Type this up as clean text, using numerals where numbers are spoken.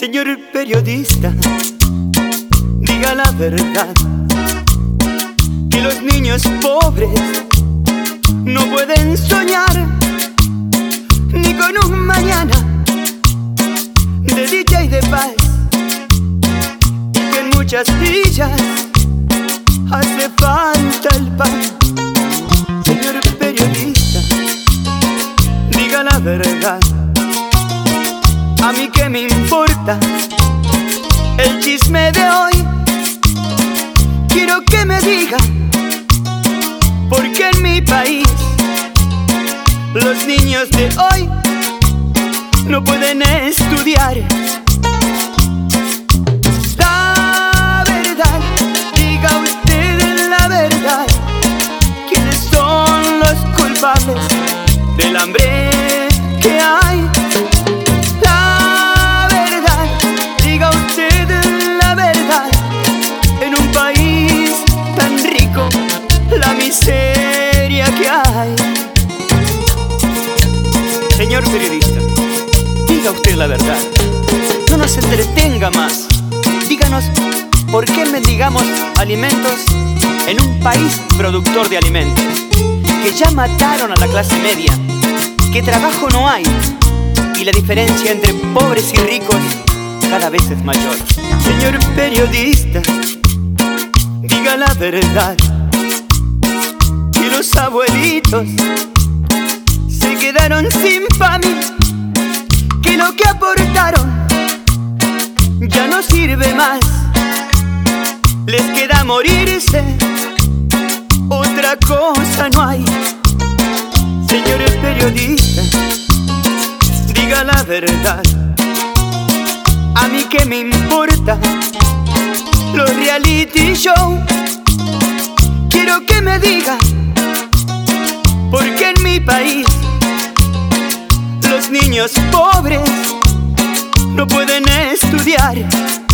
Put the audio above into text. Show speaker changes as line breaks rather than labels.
Señor periodista, diga la verdad, que los niños pobres no pueden soñar ni con un mañana de dicha y de paz, y que en muchas villas hace falta el pan. Señor periodista, diga la verdad, a mí qué me importa el chisme de hoy. Quiero que me diga por qué en mi país los niños de hoy no pueden estudiar. La verdad, diga usted la verdad, ¿quiénes son los culpables del hambre que hay? La verdad, diga usted la verdad, en un país tan rico, la miseria que hay. Señor periodista, diga usted la verdad, no nos entretenga más. Díganos por qué mendigamos alimentos en un país productor de alimentos, que ya mataron a la clase media, que trabajo no hay y la diferencia entre pobres y ricos cada vez es mayor. Señor periodista, diga la verdad, que los abuelitos se quedaron sin pan, que lo que aportaron ya no sirve más, les queda morirse, otra cosa no hay. Señor periodista, diga la verdad, a mí qué me importa los reality show. Quiero que me diga por qué en mi país los niños pobres no pueden estudiar.